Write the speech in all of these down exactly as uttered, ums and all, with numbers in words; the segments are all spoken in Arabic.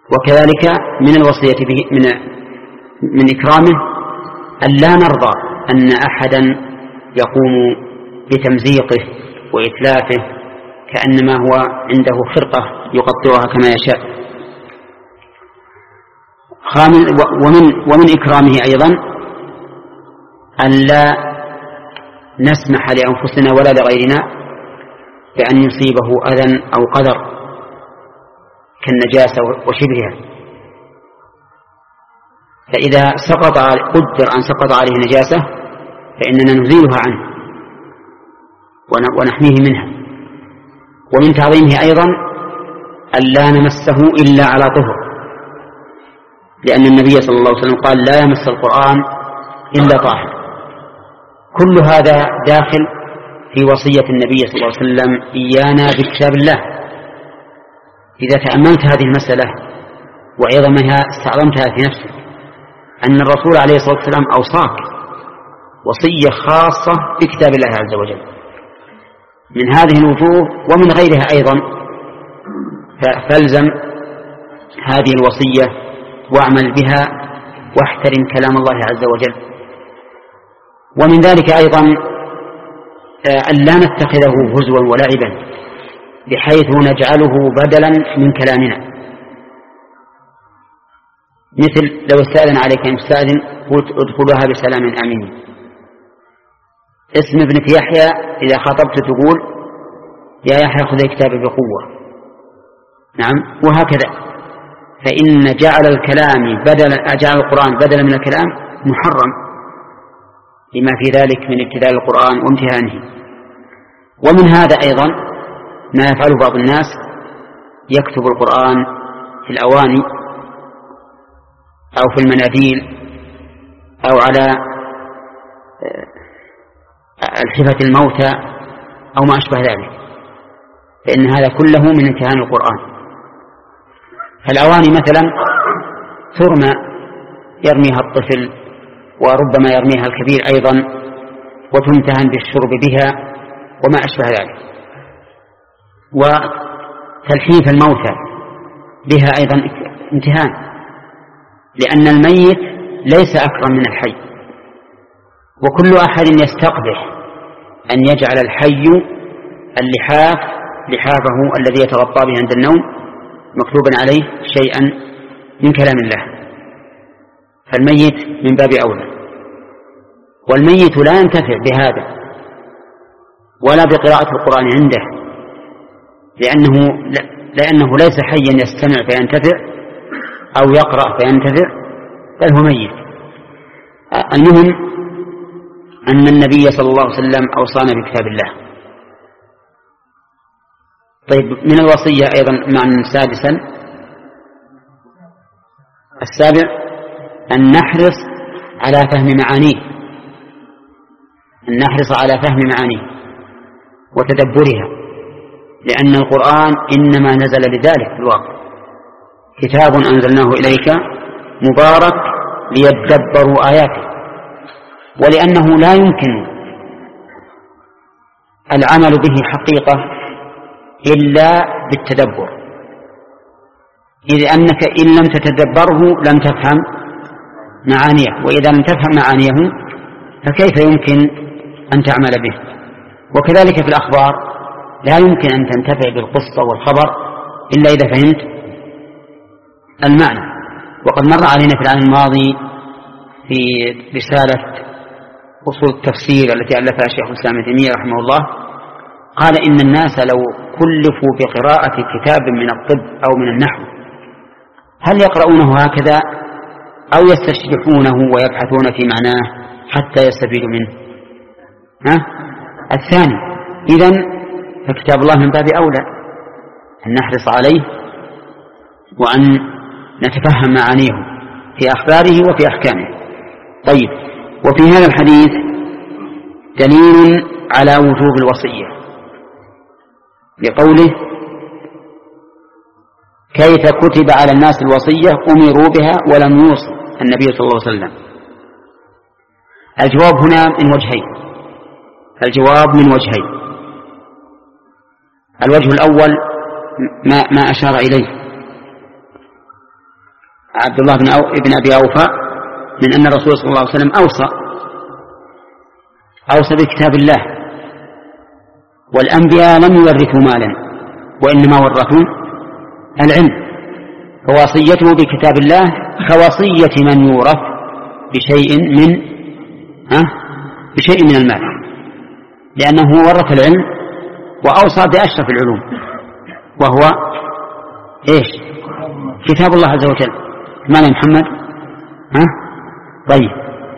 وكذلك من الوصية به من, من إكرامه أن لا نرضى أن أحدا يقوم بتمزيقه وإتلافه كأنما هو عنده خرقة يقطعها كما يشاء. ومن, ومن إكرامه أيضا أن لا نسمح لأنفسنا ولا لغيرنا بأن يصيبه أذى أو قدر كالنجاسة وشبهها، فإذا سقط قدر أن سقط عليه نجاسة فإننا نزيلها عنه ونحميه منها. ومن تعظيمه أيضا أن لا نمسه إلا على طهر، لأن النبي صلى الله عليه وسلم قال لا يمس القرآن إلا طاهر. كل هذا داخل في وصية النبي صلى الله عليه وسلم إيانا بكتاب الله. إذا تأملت هذه المسألة وعظمها استعظمتها في نفسك أن الرسول عليه الصلاة والسلام أوصاك وصية خاصة بكتاب الله عز وجل. من هذه الوجوه ومن غيرها أيضا فالزم هذه الوصية واعمل بها واحترم كلام الله عز وجل. ومن ذلك أيضا أن لا نتخذه هزوا ولعبا بحيث نجعله بدلا من كلامنا، مثل لو استأذن عليك مستأذن قلت ادخلها بسلام آمين. اسم ابنك يحيى إذا خاطبت تقول يا يحيى خذ كتابي بقوة. نعم، وهكذا. فإن جعل الكلام بدل جعل القرآن بدلا من الكلام محرم لما في ذلك من ابتدال القرآن وامتهانه. ومن هذا أيضا ما يفعله بعض الناس، يكتب القرآن في الأواني أو في المناديل أو على الحفة الموتى أو ما أشبه ذلك، فإن هذا كله من امتهان القرآن. فالأواني مثلا ترمى يرميها الطفل وربما يرميها الكبير أيضا وتمتهن بالشرب بها وما أشبه ذلك. وتلحيف الموتى بها أيضا امتهان، لأن الميت ليس أكرم من الحي، وكل أحد يستقبح أن يجعل الحي اللحاف لحافه الذي يتغطى به عند النوم مكتوبا عليه شيئا من كلام الله، فالميت من باب أولى. والميت لا ينتفع بهذا ولا بقراءة القرآن عنده، لأنه, لأنه ليس حيا يستمع فينتفع أو يقرأ فينتفع، بل هو ميت. المهم أن النبي صلى الله عليه وسلم أوصانا بكتاب الله. طيب، من الوصية أيضا معنى سادسا السابع أن نحرص على فهم معانيه، أن نحرص على فهم معانيه وتدبرها، لأن القرآن إنما نزل لذلك في الواقع، كتاب أنزلناه إليك مبارك ليدبروا آياته. ولأنه لا يمكن العمل به حقيقة إلا بالتدبر، إذ أنك إن لم تتدبره لم تفهم معانيه، وإذا لم تفهم معانيه فكيف يمكن أن تعمل به؟ وكذلك في الأخبار لا يمكن أن تنتفع بالقصة والخبر إلا إذا فهمت المعنى. وقد مر علينا في العام الماضي في رسالة أصول التفسير التي ألفها الشيخ الإسلام ابن تيمية رحمه الله، قال إن الناس لو كلفوا بقراءة كتاب من الطب أو من النحو هل يقرؤونه هكذا أو يستشرحونه ويبحثون في معناه حتى يستفيدوا منه؟ ها؟ الثاني. إذن فكتاب الله من باب أولى أن نحرص عليه وأن نتفهم معانيه في أخباره وفي أحكامه. طيب، وفي هذا الحديث دليل على وجوب الوصية لقوله كيف كتب على الناس الوصية أمروا بها ولم يوصوا النبي صلى الله عليه وسلم. الجواب هنا من وجهين، الجواب من وجهين. الوجه الأول ما, ما أشار إليه، عبد الله بن, أو... بن أبي أوفى من أن الرسول صلى الله عليه وسلم أوصى أوصى بكتاب الله، والأنبياء لم يورثوا مالا وإنما ورثوا العلم، فوصيته بكتاب الله كوصية من يورث بشيء من ها بشيء من المال، لأنه ورث العلم وأوصى بأشرف العلوم وهو إيش؟ كتاب الله عز وجل. ماذا يا محمد؟ ها؟ طيب،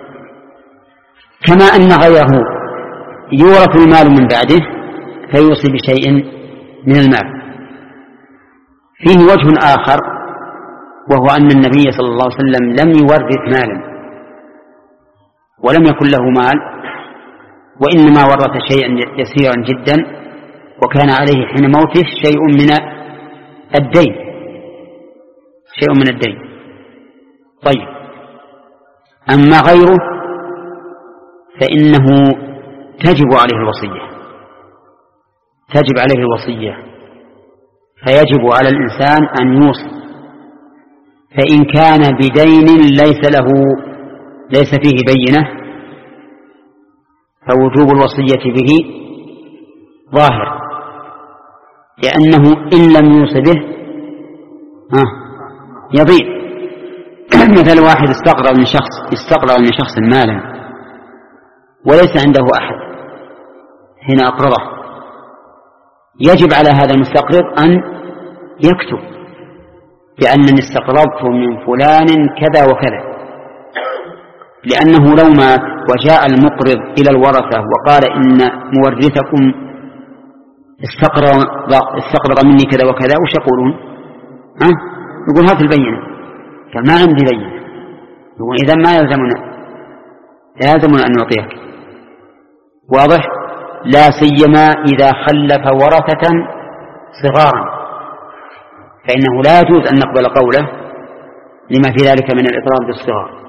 كما أن غيره يورث المال من بعده فيوصي بشيء من المال. فيه وجه آخر، وهو أن النبي صلى الله عليه وسلم لم يورث مالا ولم يكن له مال، وإنما ورث شيئا يسيرا جدا، وكان عليه حين موته شيء من الدين شيء من الدين طيب، أما غيره فإنه تجب عليه الوصية تجب عليه الوصية فيجب على الإنسان أن يوصي. فإن كان بدين ليس له ليس فيه بينة فوجوب الوصية به ظاهر، لأنه إن لم يوص به يضيع. مثل واحد استقرض من شخص استقرض من شخص مالا وليس عنده أحد حين أقرضه، يجب على هذا المستقرض أن يكتب بأنني استقرضت من فلان كذا وكذا، لأنه لو مات وجاء المقرض إلى الورثة وقال إن مورثكم استقرض, استقرض مني كذا وكذا، وش يقولون؟ ها؟ يقول هات البينة، قال ما عندي بينة. يقول إذن ما يلزمنا يلزمنا أن نعطيك. واضح؟ لا سيما إذا خلف ورثة صغارا، فإنه لا يجوز أن نقبل قوله لما في ذلك من الإضرار بالصغار.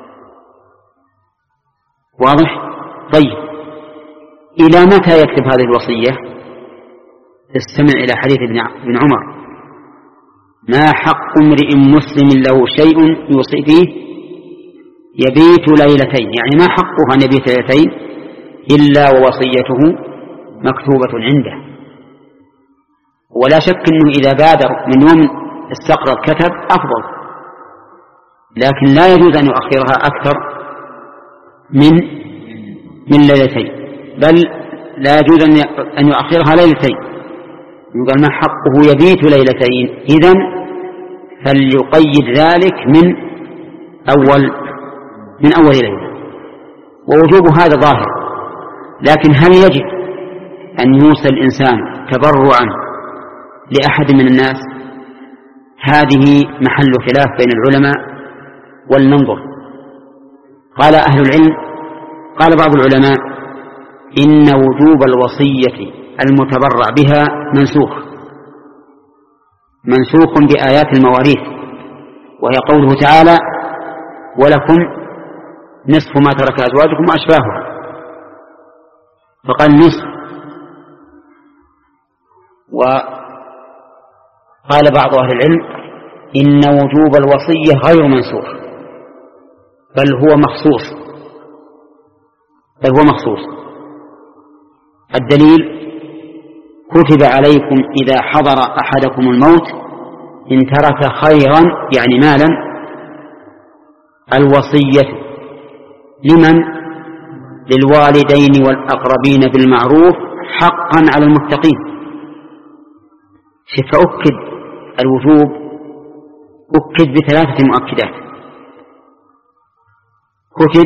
واضح؟ طيب، إلى متى يكتب هذه الوصية؟ استمع إلى حديث ابن عمر: ما حق امرئ مسلم له شيء يوصي فيه يبيت ليلتين، يعني ما حقه أن يبيت ليلتين إلا ووصيته مكتوبة عنده. ولا شك أنه إذا بادر من يوم استقرض كتب أفضل، لكن لا يجوز أن يؤخرها أكثر من من ليلتين، بل لا يجوز أن يؤخرها ليلتين. يقول ما حقه يبيت ليلتين، إذن فليقيد ذلك من أول من أول ليلة، ووجوب هذا ظاهر. لكن هل يجب أن يوصي الإنسان تبرعا لأحد من الناس؟ هذه محل خلاف بين العلماء، ولننظر. قال أهل العلم قال بعض العلماء إن وجوب الوصية المتبرع بها منسوخ منسوخ بآيات المواريث، وهي قوله تعالى: ولكم نصف ما ترك أزواجكم وأشباهها، فقال نصف. وقال بعض أهل العلم إن وجوب الوصية غير منسوخ، بل هو مخصوص بل هو مخصوص. الدليل: كتب عليكم إذا حضر أحدكم الموت إن ترك خيرا، يعني مالا، الوصية لمن؟ للوالدين والأقربين بالمعروف حقا على المتقين. فأكد الوجوب أكد بثلاثة مؤكدات: كتب،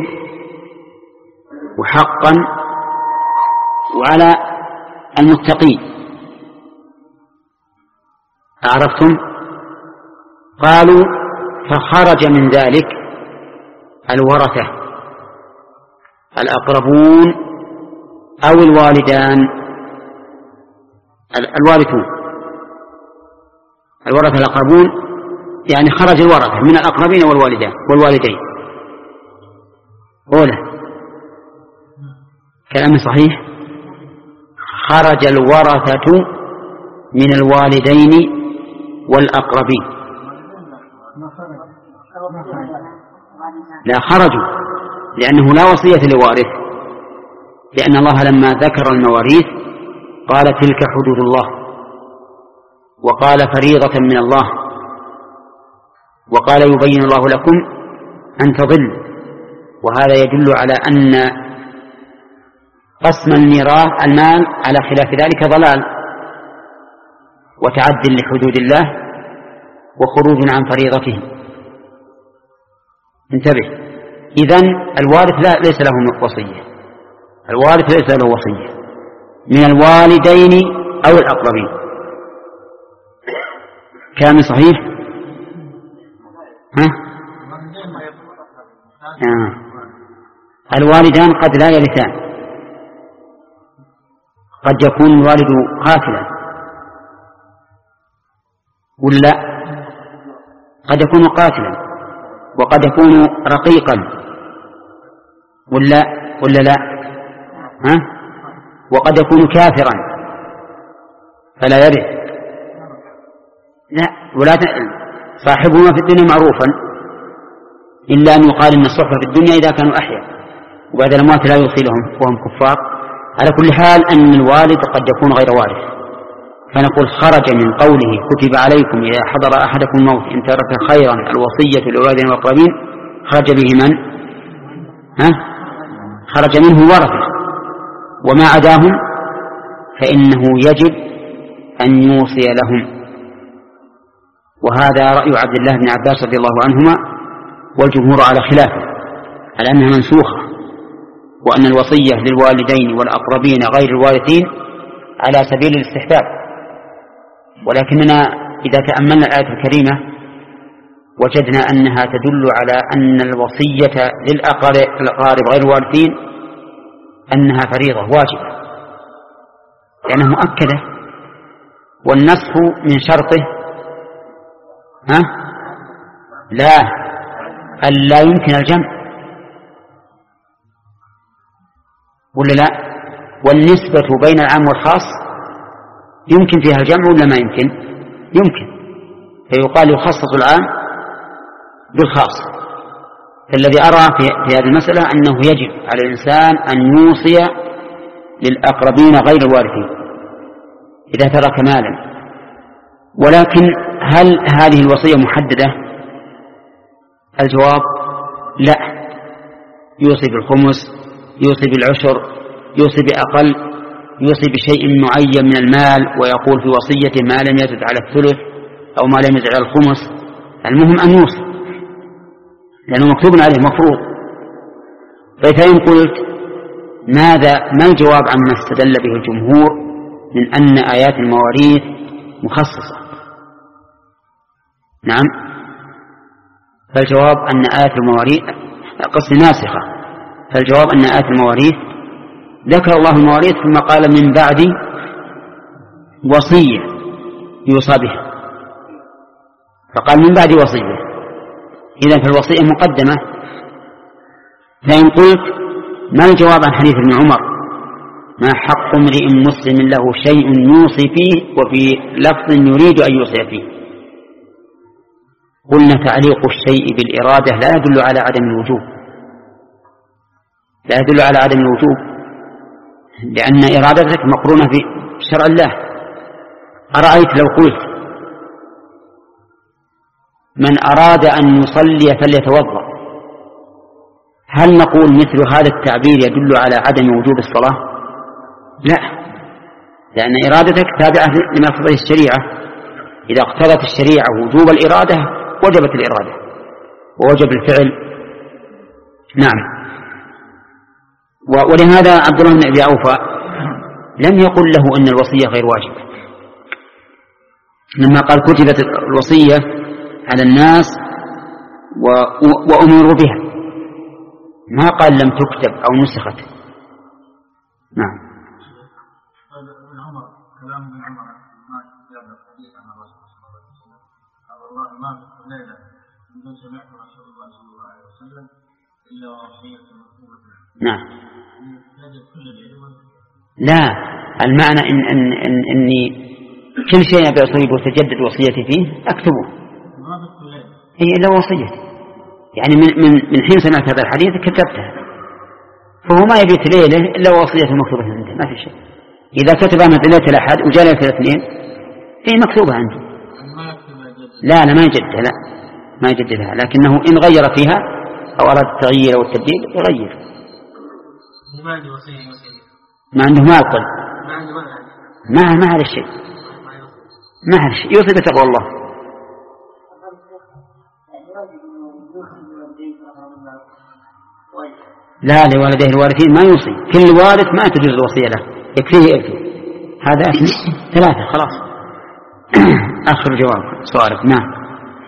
وحقا، وعلى المتقين. أعرفتم؟ قالوا: فخرج من ذلك الورثة الأقربون أو الوالدان الوارثون الورثة الأقربون، يعني خرج الورثة من الأقربين والوالدان والوالدين. أولا كلام صحيح، خرج الورثة من الوالدين والأقربين. لا خرجوا، لأنه لا وصية لوارث، لأن الله لما ذكر المواريث قال تلك حدود الله، وقال فريضة من الله، وقال يبين الله لكم أن تضلوا. وهذا يدل على أن قسم الميراث المال على خلاف ذلك ضلال وتعد لحدود الله وخروج عن فريضته. انتبه، إذن الوارث لا ليس له وصية، الوارث ليس له وصية من الوالدين أو الأقربين. كلام صحيح؟ ها؟ آه. الوالدان قد لا يرثان، قد يكون الوالد قاتلا ولا قد يكون قاتلا، وقد يكون رقيقا ولا ولا لا ها؟ وقد يكون كافرا فلا يرث. لا، ولا صاحبهما في الدنيا معروفا إلا أن يقال إن الصحبة في الدنيا إذا كانوا أحياء، وبعد الموت لا يوصي لهم وهم كفار. على كل حال أن الوالد قد يكون غير وارث، فنقول خرج من قوله كتب عليكم إذا حضر أحدكم الموت إن ترك خيرا الوصية للوالدين والأقربين، خرج به من؟ ها؟ خرج منه ورثة، وما عداهم فإنه يجب أن يوصي لهم. وهذا رأي عبد الله بن عباس رضي الله عنهما، والجمهور على خلافه، على أنها منسوخة، وأن الوصية للوالدين والأقربين غير الوارثين على سبيل الاستحباب. ولكننا إذا تأملنا الآية الكريمة وجدنا أنها تدل على أن الوصية للأقارب غير الوارثين أنها فريضة واجبة، لأنها مؤكدة، والنسخ من شرطه ها؟ لا أن لا يمكن الجمع ولا لا؟ والنسبة بين العام والخاص يمكن فيها الجمع ولا ما يمكن؟ يمكن، فيقال يخصص العام بالخاص. فالذي أرى في هذه المسألة أنه يجب على الإنسان أن يوصي للأقربين غير الوارثين إذا ترك مالا. ولكن هل هذه الوصية محددة؟ الجواب لا، يوصي بالخمس، يوصي بالعشر، يوصي بأقل، يوصي بشيء معين من المال، ويقول في وصيته ما لم يزد على الثلث أو ما لم يزد على الخمس. المهم أن يوصي لأنه مكتوب عليه مفروض. فإن قلت ماذا ما الجواب عما استدل به الجمهور من أن آيات المواريث مخصصة؟ نعم، فالجواب أن آيات المواريث قصد ناسخة. فالجواب أن آيات المواريث ذكر الله المواريث ثم قال من بعد وصية يوصى بها، فقال من بعد وصية، إذن فالوصية مقدمة. فإن قلت ما الجواب عن حديث ابن عمر ما حق امرئ مسلم له شيء يوصي فيه وفي لفظ يريد أن يوصي فيه؟ قلنا تعليق الشيء بالإرادة لا يدل على عدم الوجوب، لا يدل على عدم الوجوب، لأن إرادتك مقرونة بشرع الله. أرأيت لو قلت من أراد أن يصلي فليتوضأ، هل نقول مثل هذا التعبير يدل على عدم وجوب الصلاة؟ لا، لأن إرادتك تابعة لما اقتضته الشريعة. إذا اقتضت الشريعة وجوب الإرادة وجبت الإرادة ووجب الفعل. نعم. ولهذا عبد الله بن أبي أوفى لم يقل له أن الوصية غير واجبة لما قال كتبت الوصية على الناس وأمروا بها، ما قال لم تكتب أو نسخت. نعم. ابن عمر كلام ابن عمر ما جاء الحديث عن الرسول صلى الله عليه وسلم قال والله ما في الليلة منذ سمعت رسول الله صلى الله عليه وسلم إلا وصية مكتوبة. نعم. لا، المعنى إن إن إن إني كل شيء أبي أصيب وتجدد وصيتي فيه أكتبه. ما في الليلة. هي إلا وصيتي. يعني من, من, من حين سمعت هذا الحديث كتبتها، فهو ما يبيت ليلة إلا وصيته مكتوبة عنده، ما في شيء. إذا كتبها من ليلة الأحد وجاء ليلة الاثنين هي مكتوبة عنده. لا لا ما يجدها، لا ما يجددها، لكنه إن غير فيها أو أراد التغيير أو التبديل يغير. ما عنده مال قل ما ما هذا الشيء، ما هذا الشيء يوصي بتقوى الله. لا لوالديه الوارثين ما يوصي، كل وارث ما تجوز الوصية له، يكفيه يكفي هذا ثلاثة خلاص. آخر جواب سؤالك. نعم.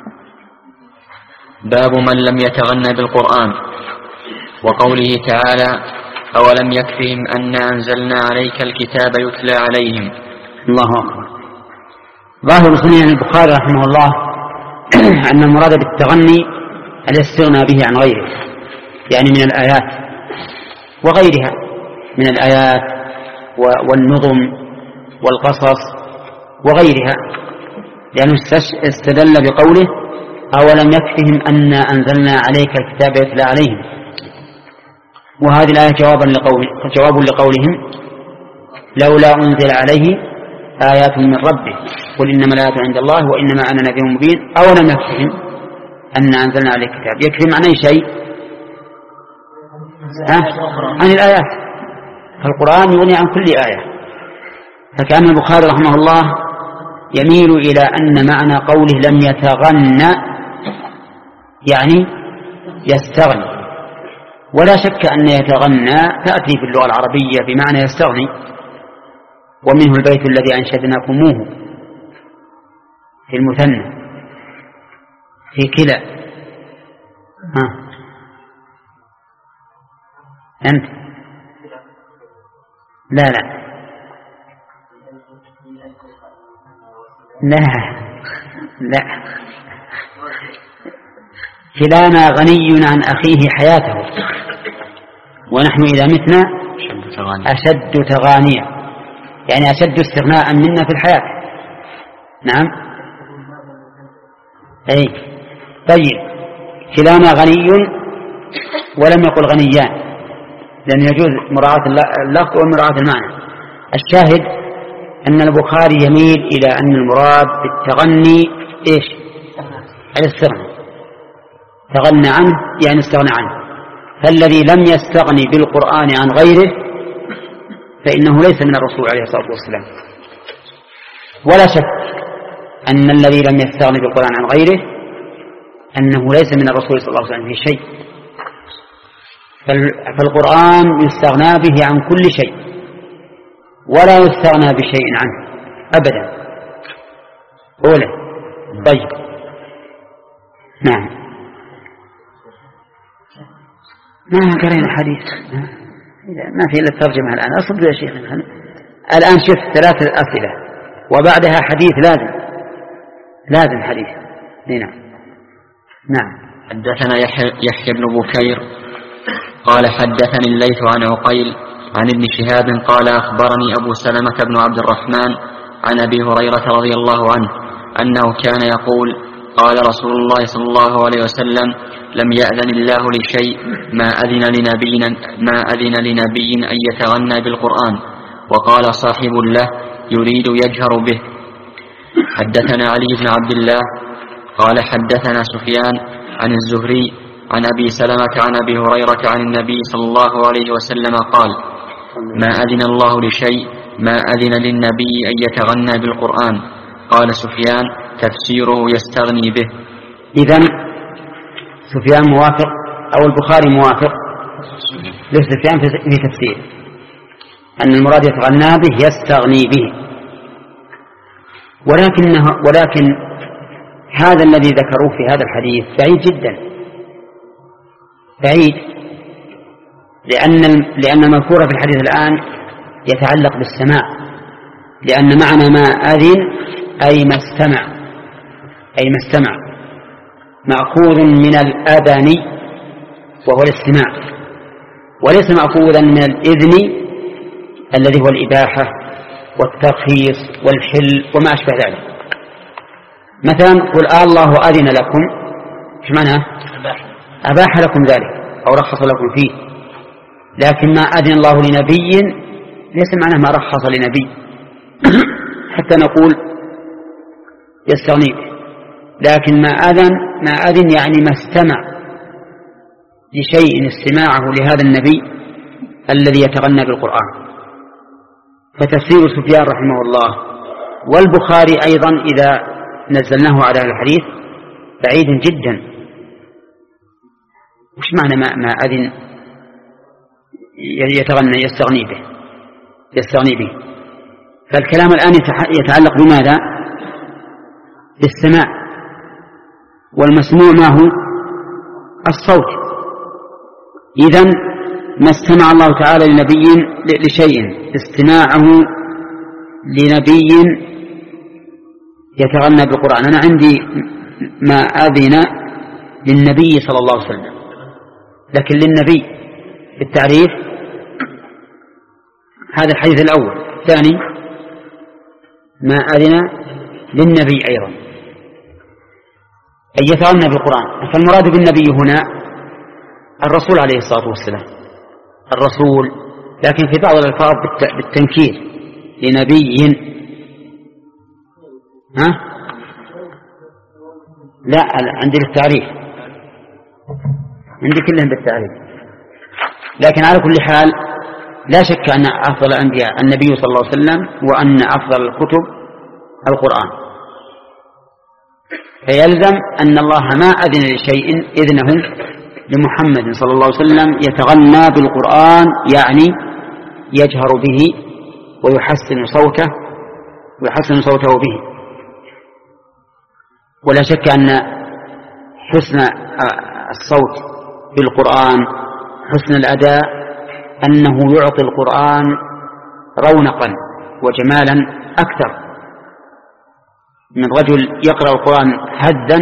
باب من لم يتغنى بالقرآن، وقوله تعالى أولم يكفهم أنا أنزلنا عليك الكتاب يتلى عليهم. الله أكبر. ظاهر سنن البخاري رحمه الله أن المراد بالتغني الاستغناء به عن غيره، يعني من الآيات وغيرها من الآيات والنظم والقصص وغيرها، لأنه استدل بقوله أولم يكفهم أنا أنزلنا عليك الكتاب يتلى عليهم، وهذه الآية جواب لقول جواب لقولهم لولا أنزل عليه آيات من ربه قل إنما الآيات عند الله وإنما أنا نذير مبين أولم يكفهم أن أنزلنا عليك الكتاب. يكفي عن أي شيء؟ عن الآيات، فالقرآن يغني عن كل آية. فكأن البخاري رحمه الله يميل إلى أن معنى قوله لم يتغنى يعني يستغني، ولا شك أن يتغنى تأتي في اللغة العربية بمعنى يستغني، ومنه البيت الذي أنشدناكموه في المثنى في كلا. ها أنت لا لا لا لا كلانا غني عن أخيه حياته ونحن إذا متنا أشد تغانيا، يعني أشد استغناء منا في الحياة. نعم. أي طيب كلانا غني ولم يقل غنيان، لأن يجوز مراعاة اللفظ ومراعاة المعنى. الشاهد أن البخاري يميل إلى أن المراد بالتغني إيش؟ الاستغناء، تغنى عنه يعني استغنى عنه. فالذي لم يستغني بالقرآن عن غيره فإنه ليس من الرسول عليه الصلاة والسلام، ولا شك أن الذي لم يستغني بالقرآن عن غيره أنه ليس من الرسول صلى الله عليه وسلم في شيء. فالقرآن يستغنى به عن كل شيء ولا يستغنى بشيء عنه أبدا. أولا طيب. نعم. ما قرينا حديث ما في إلا الترجمة الآن. أصبر يا شيخ الآن شوف ثلاثة أسئلة وبعدها حديث لازم لازم حديث. نعم. نعم. حدثنا يحيى بن بكير قال حدثني الليث عن عقيل عن ابن شهاب قال أخبرني أبو سلمة بن عبد الرحمن عن أبي هريرة رضي الله عنه أنه كان يقول قال رسول الله صلى الله عليه وسلم لم يأذن الله لشيء ما أذن لنبي ما أذن لنبي أن يتغنى بالقرآن. وقال صاحب له يريد يجهر به. حدثنا علي بن عبد الله قال حدثنا سفيان عن الزهري عن أبي سلمة عن أبي هريرة عن النبي صلى الله عليه وسلم قال ما أذن الله لشيء ما أذن للنبي أن يتغنى بالقرآن. قال سفيان تفسيره يستغني به. إذن سفيان موافق أو البخاري موافق لسفيان في تفسير أن المراد يتغنى به يستغني به، ولكنه ولكن هذا الذي ذكروه في هذا الحديث بعيد جدا بعيد، لأن لأن المذكور في الحديث الآن يتعلق بالسماع، لأن معنى ما أذن أي ما استمع أي ما استمع مأخوذ من الأذن وهو الاستماع، وليس مأخوذا من الإذن الذي هو الإباحة والترخيص والحل وما أشبه ذلك. مثلا قل آه الله أذن لكم، ايش معناه؟ أباح لكم ذلك أو رخص لكم فيه، لكن ما أذن الله لنبي ليس معناه ما رخص لنبي حتى نقول يستغني به، لكن ما أذن ما أذن يعني ما استمع لشيء استماعه لهذا النبي الذي يتغنى بالقرآن. فتفسير سفيان رحمه الله والبخاري أيضا إذا نزلناه على الحديث بعيد جدا. وش معنى ما, ما أذن يتغنى يستغني به يستغني به؟ فالكلام الآن يتعلق بماذا؟ بالسماع، والمسموع ما هو؟ الصوت. إذن ما استمع الله تعالى لنبي لشيء استماعه لنبي يتغنى بالقرآن. أنا عندي ما أذن للنبي صلى الله عليه وسلم، لكن للنبي بالتعريف هذا الحديث الأول. الثاني ما أذن للنبي أيضا أن يتغنى بالقرآن. فالمراد بالنبي هنا الرسول عليه الصلاة والسلام، الرسول، لكن في بعض الألفاظ بالتنكير لنبي. ها؟ لا، عندي بالتعريف، عندي كلهم بالتعريف. لكن على كل حال لا شك أن أفضل الأنبياء النبي صلى الله عليه وسلم، وأن أفضل الكتب القرآن. فيلزم أن الله ما أذن لشيء إذنه لمحمد صلى الله عليه وسلم يتغنى بالقرآن، يعني يجهر به ويحسن صوته ويحسن صوته به. ولا شك أن حسن الصوت بالقرآن، حسن الأداء، أنه يعطي القرآن رونقا وجمالا أكثر من رجل يقرأ القرآن هدا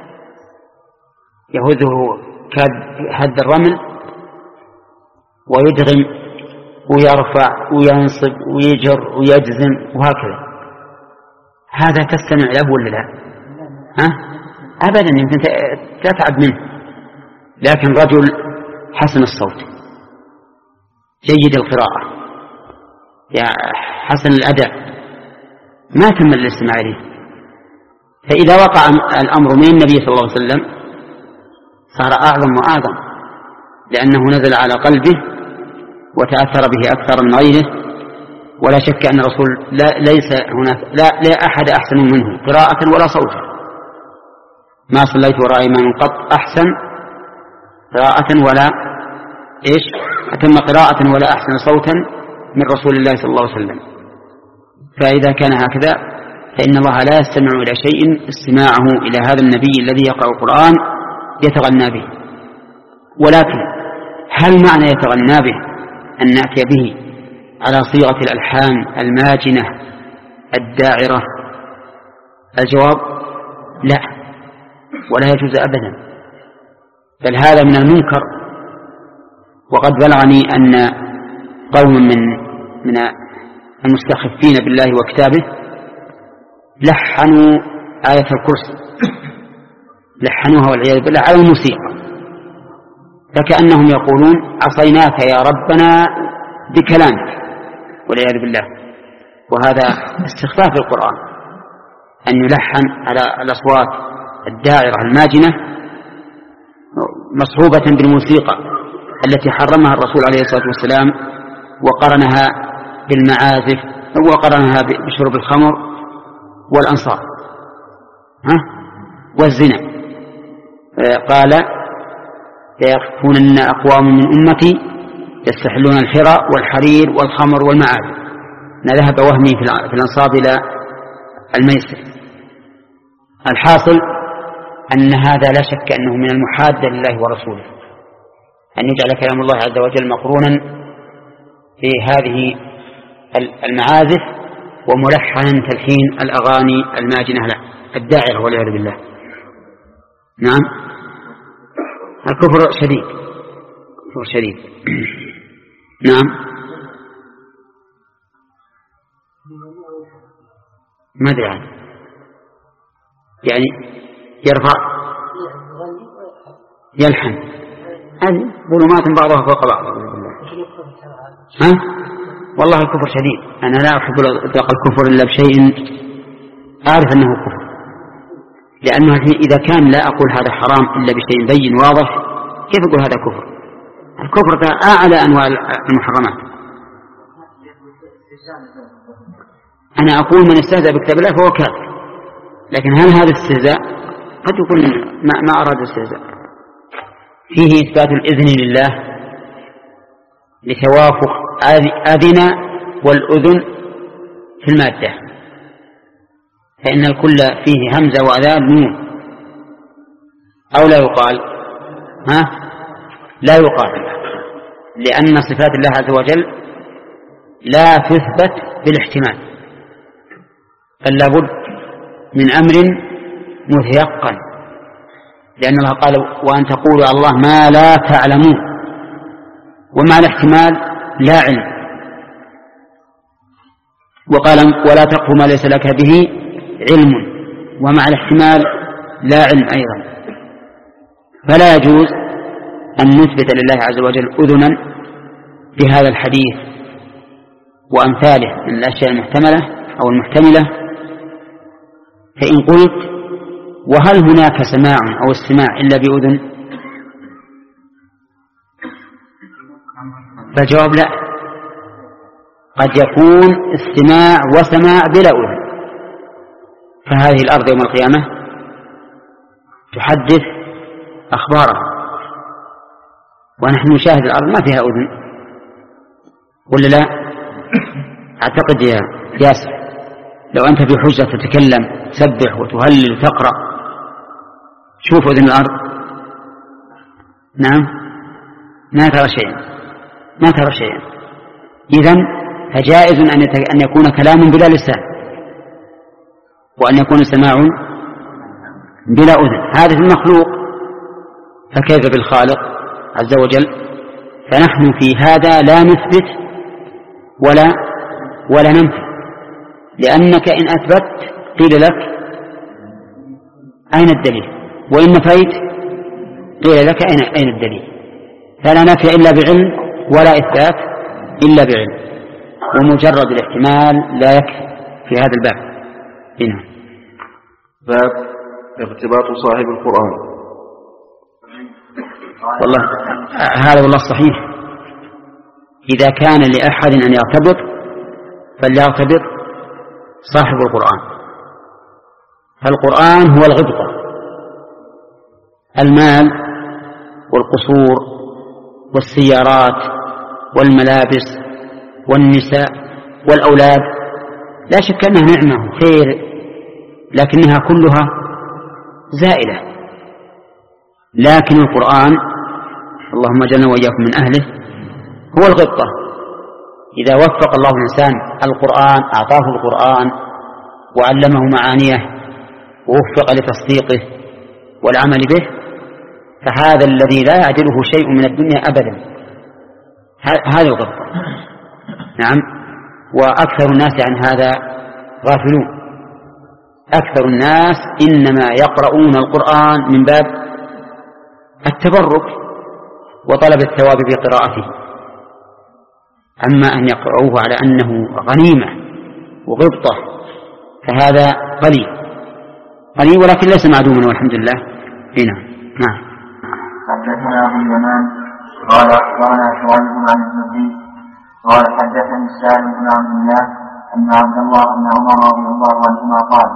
يهده كهد الرمل ويدغم ويرفع وينصب ويجر ويجزم وهكذا. هذا تستمع له ولا لا؟ ها؟ أبدا، يمكن تتعب منه. لكن رجل حسن الصوت، جيد القراءة، حسن الأداء، ما تمل الاستماع إليه. فإذا وقع الأمر من النبي صلى الله عليه وسلم صار أعظم وأعظم، لأنه نزل على قلبه وتأثر به أكثر من غيره. ولا شك أن الرسول لا ليس هناك لا, لا أحد أحسن منه قراءة ولا صوتا. ما صليت وراء إمام قط أحسن قراءة ولا إيش أتم قراءة ولا أحسن صوتا من رسول الله صلى الله عليه وسلم. فإذا كان هكذا فإن الله لا يستمع إلى شيء استماعه إلى هذا النبي الذي يقرأ القرآن يتغنى به. ولكن هل معنى يتغنى به أن نأتي به على صيغة الألحان الماجنة الداعرة؟ الجواب لا، ولا يجوز أبدا، بل هذا من المنكر. وقد بلغني أن قوم من من المستخفين بالله وكتابه لحنوا آية الكرسي، لحنوها والعياذ بالله على الموسيقى، فكأنهم يقولون عصيناك يا ربنا بكلامك والعياذ بالله. وهذا استخفاف بالقرآن أن يلحن على الأصوات الداعرة الماجنة مصحوبة بالموسيقى التي حرمها الرسول عليه الصلاة والسلام، وقرنها بالمعازف وقرنها بشرب الخمر والأنصار ها والزنا. قال ليكونن أقوام من أمتي يستحلون الحرى والحرير والخمر والمعازف. ذهب وهمي في الأنصاب إلى الميسر. الحاصل أن هذا لا شك أنه من المحادة لله ورسوله أن يجعل كلام الله عز وجل مقرونا في هذه المعازف وملحنا تلحين الأغاني الماجنة الداعرة والعياذ بالله. نعم، الكفر شديد، كفر شديد. نعم، ما أدري عنه، يعني يرفع يلحن، هذه ظلمات بعضها فوق بعض. ها؟ والله الكفر شديد، أنا لا أحب إطلاق الكفر إلا بشيء أعرف أنه كفر، لأنه إذا كان لا أقول هذا حرام إلا بشيء بين واضح، كيف أقول هذا كفر؟ الكفر أعلى أنواع المحرمات. أنا أقول من استهزأ بكتاب الله فهو كافر، لكن هل هذا استهزاء؟ قد يكون ما, ما أراد استهزاء. فيه إثبات الإذن لله لتوافق أذن والأذن في المادة، فإن الكل فيه همزة وأذان نون، أو لا يقال؟ ها؟ لا يقال، لأن صفات الله عز وجل لا تثبت بالاحتمال، بل لابد من أمر متيقن، لأن الله قال وأن تقولوا على الله ما لا تعلمون، ومع الاحتمال لا علم. وقال ولا تقف ما ليس لك به علم، ومع الاحتمال لا علم أيضا. فلا يجوز أن نثبت لله عز وجل أذنا بهذا الحديث وأمثاله من الأشياء المحتملة أو المحتملة. فإن قلت وهل هناك سماع أو استماع إلا بأذن؟ فالجواب لا، قد يكون استماع وسماع بلا أذن. فهذه الأرض يوم القيامة تحدث أخبارها، ونحن نشاهد الأرض ما فيها أذن، ولا لا؟ أعتقد يا ياسر لو أنت في حجة تتكلم تسبح وتهلل وتقرأ، شوف أذن الأرض، نعم ما ترى شيئا، ما ترى شيئا. إذن فجائز أن يكون كلام بلا لسان، وأن يكون سماع بلا أذن. هذا في المخلوق، فكيف بالخالق عز وجل؟ فنحن في هذا لا نثبت ولا ولا ننفي، لأنك إن أثبت قيل لك أين الدليل، وإن نفيت قيل لك أين أين الدليل. فلا نفي إلا بعلم ولا إثبات إلا بعلم، ومجرد الاحتمال لا يكفي في هذا الباب. هنا باب ارتباط صاحب القرآن. والله هذا والله صحيح، إذا كان لأحد أن يرتبط فليرتبط صاحب القرآن. فالقرآن هو الغبطة، المال والقصور والسيارات والملابس والنساء والأولاد لا شك أنها نعمة وخير، لكنها كلها زائلة. لكن القرآن اللهم جل وإياكم من أهله هو الغبطة. إذا وفق الله الإنسان القرآن أعطاه القرآن وعلمه معانيه ووفق لتصديقه والعمل به، فهذا الذي لا يعجله شيء من الدنيا أبدا، هذا الغبطة. نعم، وأكثر الناس عن هذا غافلون. أكثر الناس إنما يقرؤون القرآن من باب التبرك وطلب الثواب بقراءته، أما أن يقرؤوه على أنه غنيمة وغبطة فهذا قليل قليل ولكن ليس معدوما والحمد لله. هنا نعم. حدثنا أبو اليمان قال أخبرنا شعيب عن الزهري قال حدثني سالم بن عبد الله أن عبد الله بن عمر رضي الله عنهما قال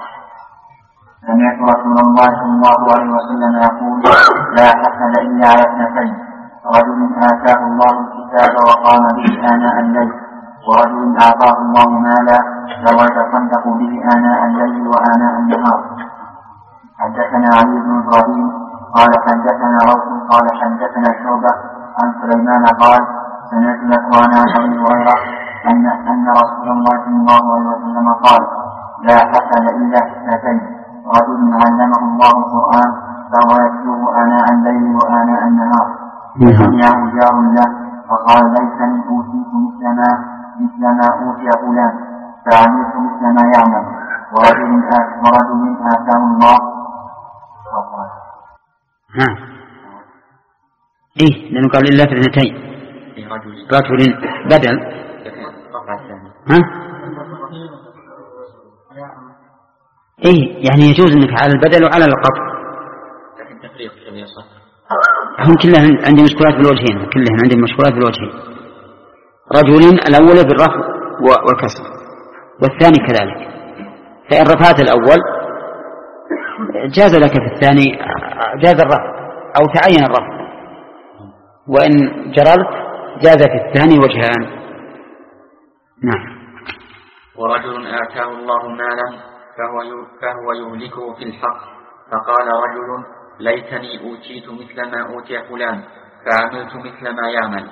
سمعت رسول الله صلى الله عليه وسلم يقول لا حسد إلا على اثنتين: رجل آتاه الله الكتاب وقام به آناء الليل، ورجل أعطاه الله مالا لو يتصدق به آناء الليل وآناء النهار. حدثنا علي بن إبراهيم قال حدثنا روح قال حدثنا شعبة عن سليمان قال سمعت ذكران عن أبي هريرة أن أن رسول الله صلى الله عليه وسلم قال لا حسد إلا اثنتين: رجل علمه الله القرآن فهو يتلوه آناء الليل وآناء النهار، فسمعه جار له فقال ليتني أوتيت مثل ما مثل ما أوتي فلان فعملت مثل ما يعمل. ورجل ورجل آتاه الله إيه لأنه قال إلا في اثنتين رجل بدل ها؟ إيه يعني يجوز أنك على البدل وعلى القطع. لكن تفريق كم يصح؟ هم كلهم عندي مشكلات بالوجهين، كلهم عندي مشكلات بالوجهين. رجل الأول بالرفع والكسر والثاني كذلك، فإن رفعت الأول جاز لك في الثاني جاز الرفع أو تعين الرفع، وإن جررت جاز في الثاني وجهان. نعم. ورجل آتاه الله مالا فهو فهو يهلكه في الحق، فقال رجل ليتني أوتيت مثل ما أوتي فلان فعملت مثل ما يعمل.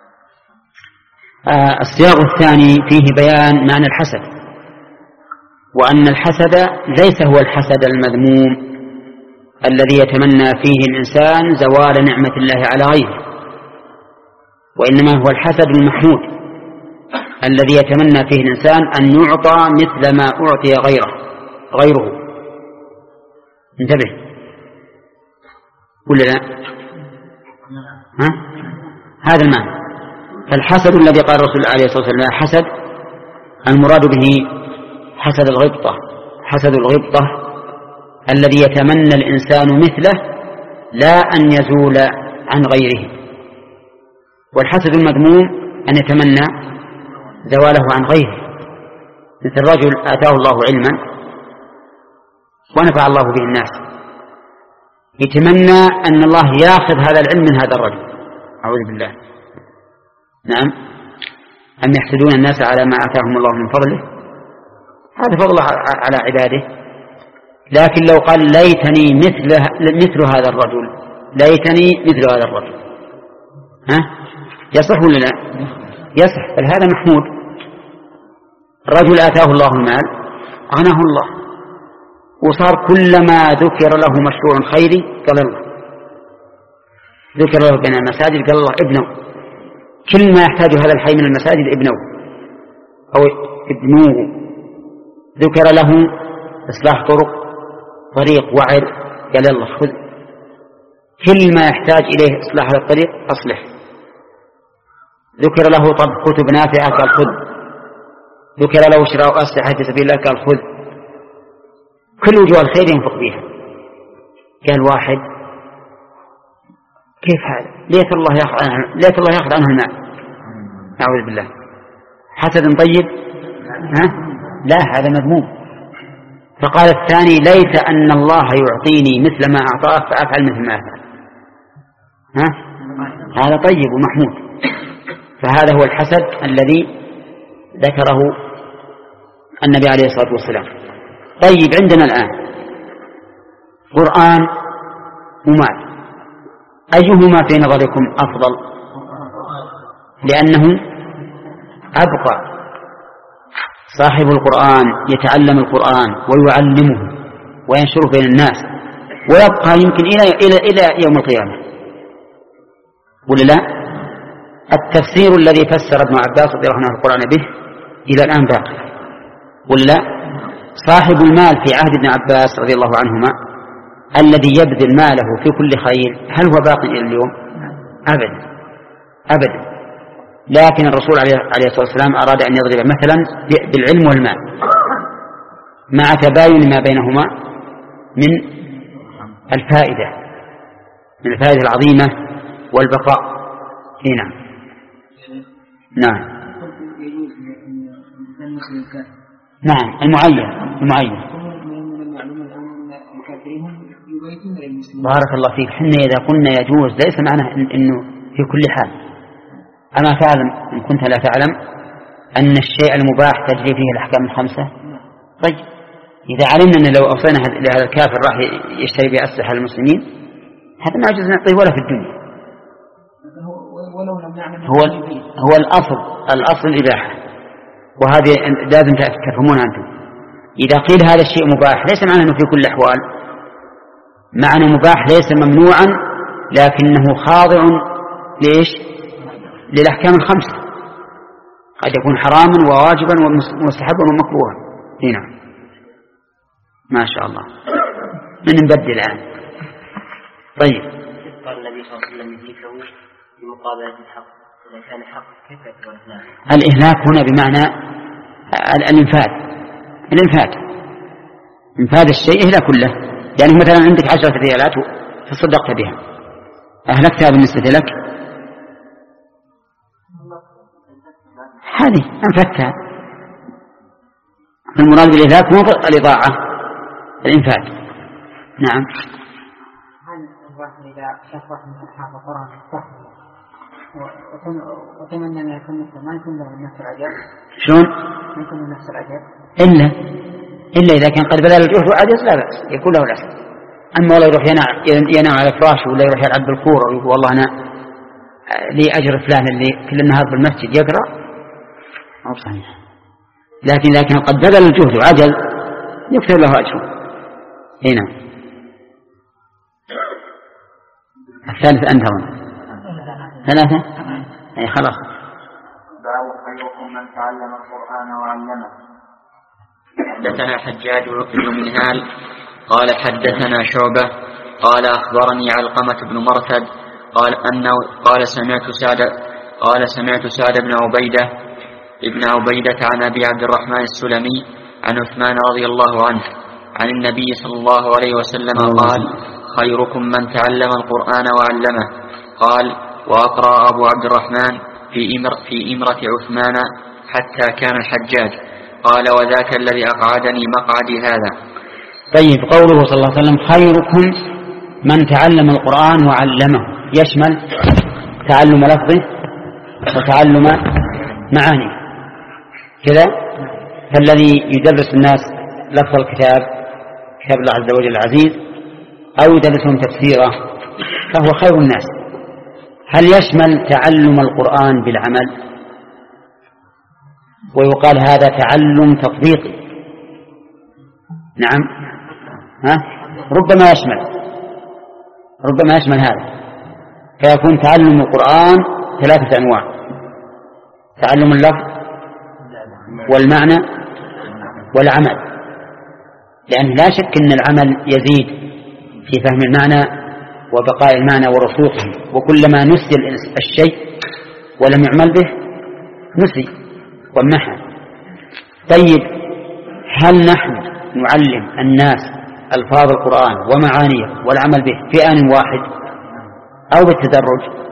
آه السياق الثاني فيه بيان معنى الحسد، وأن الحسد ليس هو الحسد المذموم الذي يتمنى فيه الإنسان زوال نعمة الله على غيره، وإنما هو الحسد المحمود الذي يتمنى فيه الإنسان أن يعطى مثل ما أعطي غيره غيره انتبه ولا لا؟ ها؟ هذا المعنى. فالحسد الذي قال الرسول عليه الصلاة والسلام حسد المراد به حسد الغبطة، حسد الغبطة الذي يتمنى الإنسان مثله لا أن يزول عن غيره. والحسد المذموم أن يتمنى زواله عن غيره، مثل رجل آتاه الله علما ونفع الله به الناس، يتمنى أن الله يأخذ هذا العلم من هذا الرجل، أعوذ بالله. نعم. أم يحسدون الناس على ما آتاهم الله من فضله، هذا فضل على عباده. لكن لو قال ليتني مثل, مثل هذا الرجل، ليتني مثل هذا الرجل، ها يصح ولا لا؟ يصح. بل هذا محمود. الرجل آتاه الله المال أغناه الله، وصار كلما ذكر له مشروع خيري قال الله، ذكر له بين المساجد قال الله ابنه، كل ما يحتاج هذا الحي من المساجد ابنه أو ابنوه. ذكر له إصلاح طرق طريق وعر قال الله خذ، كل ما يحتاج إليه إصلاح هذا الطريق أصلح. ذكر له طب كتب نافعة قال خذ، ذكر له شراء أسلحة في سبيل الله قال خذ. كل وجوه الخير ينفق بها. قال واحد كيف هذا؟ ليت الله يأخذ عنه ليت الله يأخذ عنه المال، أعوذ بالله. حسد طيب؟ ها؟ لا، هذا مذموم. فقال الثاني ليت أن الله يعطيني مثل ما أعطاه فأفعل مثل ما أفعل. ها؟ هذا طيب ومحمود. فهذا هو الحسد الذي ذكره النبي عليه الصلاة والسلام. طيب عندنا الآن قرآن ومال، أيهما في نظركم أفضل؟ لأنه أبقى. صاحب القرآن يتعلم القرآن ويعلمه وينشره بين الناس ويبقى يمكن إلى, إلى, إلى يوم القيامة، ولا لا؟ التفسير الذي فسر ابن عباس رضي الله عنه القرآن به إلى الآن باقي، ولا لا؟ صاحب المال في عهد ابن عباس رضي الله عنهما الذي يبذل ماله في كل خير هل هو باقي إلى اليوم؟ أبدا أبدا. لكن الرسول عليه الصلاة والسلام أراد أن يضرب مثلا بالعلم والمال مع تباين ما بينهما من الفائدة من الفائدة العظيمة والبقاء. هنا نعم نعم المعين المعين بارك الله فيك. حنا إذا قلنا يجوز ليس معناه إنه في كل حال. أما تعلم إن كنت لا تعلم أن الشيء المباح تجري فيه الأحكام الخمسة. طيب إذا علمنا أن لو أوصينا لهذا الكافر راح يشتري بأسلحة المسلمين هذا ما يجوز نعطيه ولا في الدنيا. هو هو الأصل الأصل الإباحة، وهذه لازم تفهمونها أنتم. إذا قيل هذا الشيء مباح ليس معناه أنه في كل الأحوال، معنى مباح ليس ممنوعا لكنه خاضع ليش؟ للأحكام الخمسة. قد يكون حراما وواجبا ومستحبا ومكروها. هنا ما شاء الله من نبدل الآن. طيب قال النبي صلى الله عليه وسلم يهلكه بمقابلة الحق، إذا كان الحق كيف يكون الإهلاك؟ الإهلاك هنا بمعنى الإنفاذ، الإنفاذ إنفاذ الشيء إهلاك كله. يعني مثلا عندك عشرة ريالات فصدقت بها، أهلكتها بالنسبة لك، هذه أنفذتها. المراد بالإهلاك مو الإضاعة، الإنفاذ. نعم. هل الواحد إذا شاف واحد من أصحاب القرآن وتمنى أن يكون مثله ما يكون له نفس العجب؟ شلون؟ ما يكون له نفس العجب إلا إلا إذا كان قد بذل الجهد وعجز لا بأس، يكون له الأسف. أما والله يروح ينام, ينام على فراشه ولا يروح يلعب بالكورة ويقول والله أنا لي أجر فلان اللي كل النهار بالمسجد يقرأ، أو صحيح. لكن إذا كان قد بذل الجهد وعجز يكتب له أجره. هنا الثالث أنتظر ثلاثة، أي خلاص. باب خيركم من تعلم القرآن وعلمه. حدثنا حجاج بن منهال قال حدثنا شعبة قال أخبرني علقمة بن مرثد قال أنه قال سمعت سعد قال سمعت سعد بن عبيدة ابن عبيدة عن أبي عبد الرحمن السلمي عن عثمان رضي الله عنه عن النبي صلى الله عليه وسلم قال خيركم من تعلم القرآن وعلمه. قال وأقرأ أبو عبد الرحمن في إمر في إمرة عثمان حتى كان الحجاج. قال وذاك الذي أقعدني مقعدي هذا. طيب، قوله صلى الله عليه وسلم خيركم من تعلم القرآن وعلمه يشمل تعلم لفظه وتعلم معانيه كذا. فالذي يدرس الناس لفظ الكتاب كتاب الله عز وجل العزيز أو يدرسهم تفسيره فهو خير الناس. هل يشمل تعلم القرآن بالعمل؟ ويقال هذا تعلم تطبيقي. نعم، ها؟ ربما يشمل ربما يشمل هذا، فيكون تعلم القرآن ثلاثة أنواع: تعلم اللفظ والمعنى والعمل. لأن لا شك أن العمل يزيد في فهم المعنى وبقاء المعنى ورسوخه، وكلما نسي الشيء ولم يعمل به نسي ومحى. طيب، هل نحن نعلم الناس ألفاظ القرآن ومعانيه والعمل به في آن واحد أو بالتدرج؟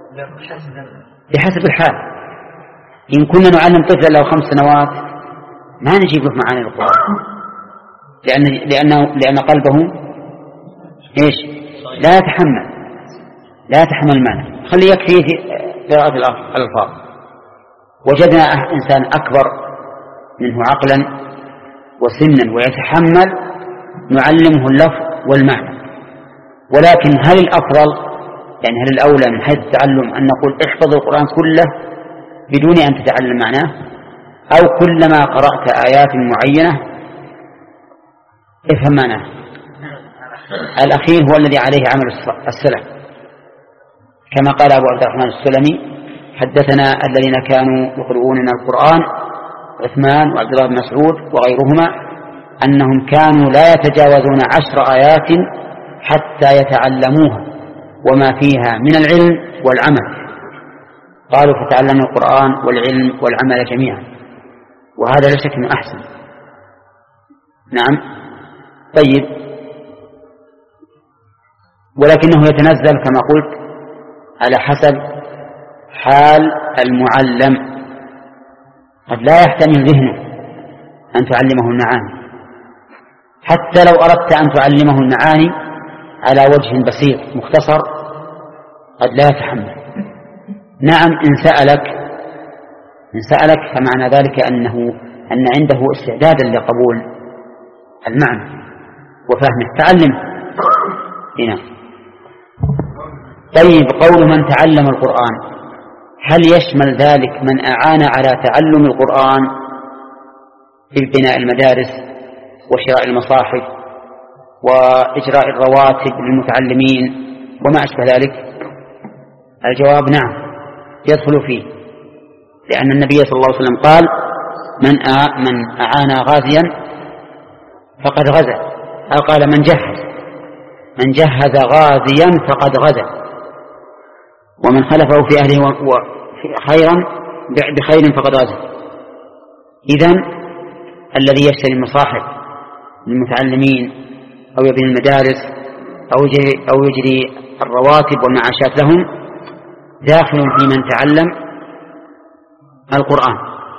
بحسب الحال. إن كنا نعلم طفل له خمس سنوات ما نجيب له معاني القرآن، لأن لأنه لأن قلبه إيش؟ لا يتحمل لا يتحمل المعنى. خلي يكفيه قراءة الألفاظ. وجدنا إنسان أكبر منه عقلا وسنا ويتحمل نعلمه اللفظ والمعنى. ولكن هل الأفضل، يعني هل الأولى من حيث التعلم أن نقول احفظ القرآن كله بدون أن تتعلم معناه، أو كلما قرأت آيات معينة افهم معناه؟ الأخير هو الذي عليه عمل السلف، كما قال أبو عبد الرحمن السلمي حدثنا الذين كانوا يقرؤوننا القرآن عثمان وعبد الله بن مسعود وغيرهما أنهم كانوا لا يتجاوزون عشر آيات حتى يتعلموها وما فيها من العلم والعمل. قالوا فتعلموا القرآن والعلم والعمل جميعا، وهذا لا شك أنه أحسن. نعم. طيب، ولكنه يتنزل كما قلت على حسب حال المعلم. قد لا يحتمل ذهنه أن تعلمه المعاني، حتى لو أردت أن تعلمه المعاني على وجه بسيط مختصر قد لا يتحمل. نعم، إن سألك إن سألك فمعنى ذلك أنه أن عنده استعدادا لقبول المعنى وفهمه، تعلمه. هنا. طيب، قول من تعلم القرآن هل يشمل ذلك من أعان على تعلم القرآن في بناء المدارس وشراء المصاحف وإجراء الرواتب للمتعلمين وما أشبه ذلك؟ الجواب نعم، يدخل فيه، لأن النبي صلى الله عليه وسلم قال من من أعان غازيا فقد غزا، أو قال من جهز من جهز غازيا فقد غزا. ومن خلفه في أهله خيرا بخير فقد رزق. إذن الذي يشتري المصاحف للمتعلمين أو يبني المدارس أو يجري, أو يجري الرواتب والمعاشات لهم داخل في من تعلم القرآن،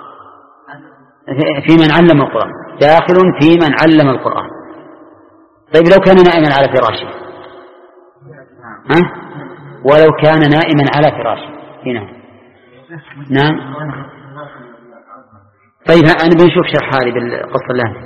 في من علم القرآن، داخل في من علم القرآن. طيب لو كان نائما على فراشه، ها؟ ولو كان نائما على فراشه هنا. نعم. طيب أنا بنشوف شرح هذه بالقصة اللام.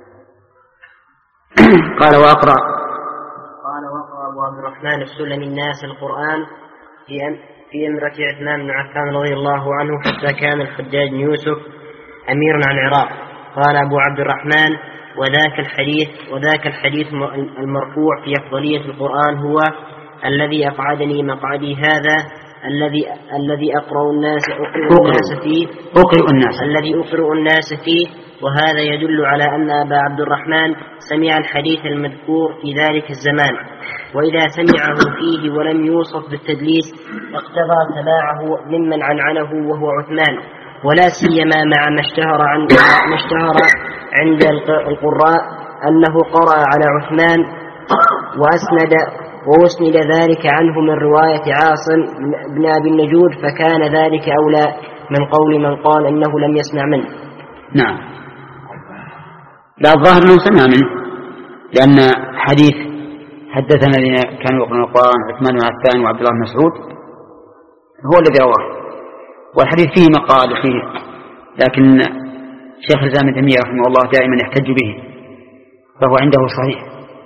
قال وأقرأ قال وأقرأ أبو عبد الرحمن السلمي الناس القرآن في في أمرة عثمان بن عفان رضي الله عنه حتى كان الحجاج بن يوسف أميرا عن العراق. قال أبو عبد الرحمن وذاك الحديث وذاك الحديث المرفوع في أفضلية القرآن هو الذي أقعدني مقعدي هذا الذي الذي أقرأ الناس أقرأ الناس فيه أقرأ الناس الذي أقرأ الناس فيه. وهذا يدل على أن أبا عبد الرحمن سمع الحديث المذكور في ذلك الزمان، وإذا سمعه فيه ولم يوصف بالتدليس اقتضى سماعه ممن عنعنه وهو عثمان، ولا سيما مع ما اشتهر عند ما اشتهر عند القراء أنه قرأ على عثمان وأسند وأسند ذلك عنه من رواية عاصم بن أبي النجود، فكان ذلك أولى من قول من قال إنه لم يسمع منه. نعم. لا، الظاهر أنه سمع منه، لأن حديث حدثنا الذين كانوا يقرؤون القرآن عثمان بن عفان وعبد الله بن مسعود هو الذي رواه، والحديث فيه مقال فيه، لكن شيخ الإسلام ابن تيمية رحمه الله دائما يحتج به، فهو عنده صحيح.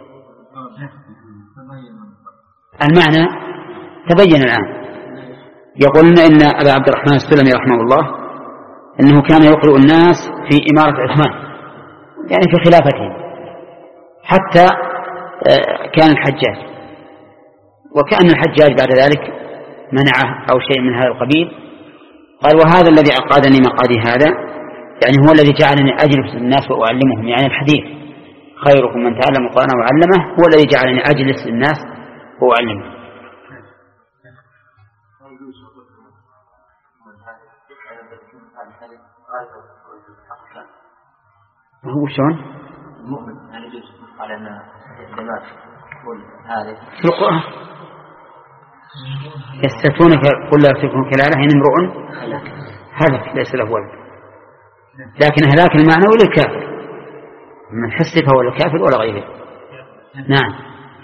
المعنى تبين الآن. يقولون إن أبا عبد الرحمن السلمي رحمه الله أنه كان يقرأ الناس في إمارة عثمان، يعني في خلافته، حتى كان الحجاج، وكأن الحجاج بعد ذلك منعه أو شيء من هذا القبيل. قال وهذا الذي أقعدني مقعدي هذا، يعني هو الذي جعلني أجلس الناس وأعلمهم، يعني الحديث خيركم من تعلم القرآن وعلمه هو الذي جعلني أجلس الناس وأعلمهم. هو شلون؟ المؤمن هل يجوز على أن الجماعة تقول هذه في القرآن يستفتونك قل لا يفتونك كلالة إن امرؤ هلك ليس له ولد، لكن هلاك المعنوي للكافر من حس فهو الكافر ولا غيره. نعم.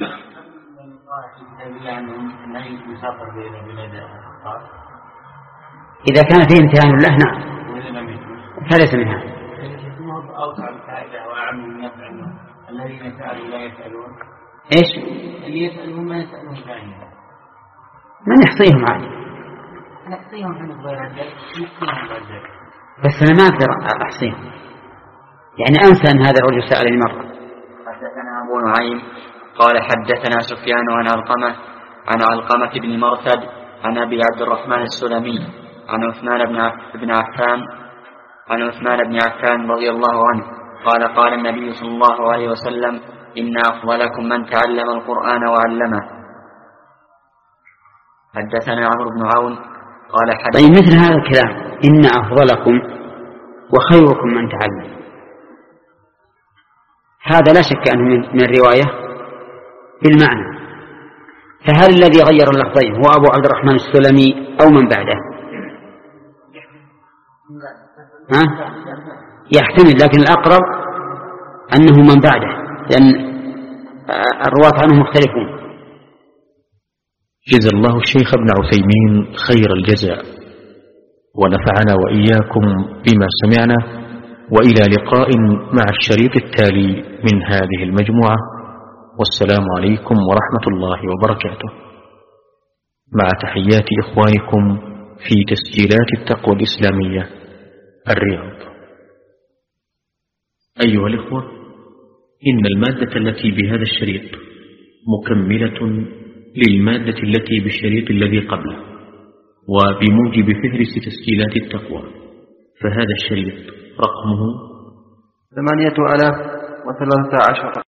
إذا كان فيه امتحان له نعم فليس منها. أوسع الفائدة وأعم النفع الذين يسألون لا يسألون. إيش؟ اللي يسألون ما يسألون ثانية. من يحصيهم عادي؟ نحصيهم عن غير الجد، نحصيهم غير الجد. بس أنا ما أقدر أحصيهم، يعني أنسى أن هذا الرجل سألني مرة. حدثنا أبو نعيم قال حدثنا سفيان عن علقمة عن علقمة بن مرثد عن أبي عبد الرحمن السلمي عن عثمان بن عفان عن عثمان بن عفان رضي الله عنه قال قال النبي صلى الله عليه وسلم إن أفضلكم من تعلم القرآن وعلمه. حدثنا عمرو بن عون قال حدثنا. طيب مثل هذا الكلام إن أفضلكم وخيركم من تعلم، هذا لا شك أنه من الرواية بالمعنى، فهل الذي غير اللفظين هو أبو عبد الرحمن السلمي أو من بعده؟ ها؟ يحتمل، لكن الأقرب أنه من بعده، لأن الرواة عنه مختلفون. جزا الله الشيخ ابن عثيمين خير الجزاء، ونفعنا وإياكم بما سمعنا، وإلى لقاء مع الشريط التالي من هذه المجموعة، والسلام عليكم ورحمة الله وبركاته، مع تحيات إخوانكم في تسجيلات التقوى الإسلامية الرياض. أيها الإخوة، إن المادة التي بهذا الشريط مكملة للمادة التي بالشريط الذي قبله، وبموجب فهرس تسجيلات التقوى، فهذا الشريط رقمه ثمانية آلاف وثلاثة عشر.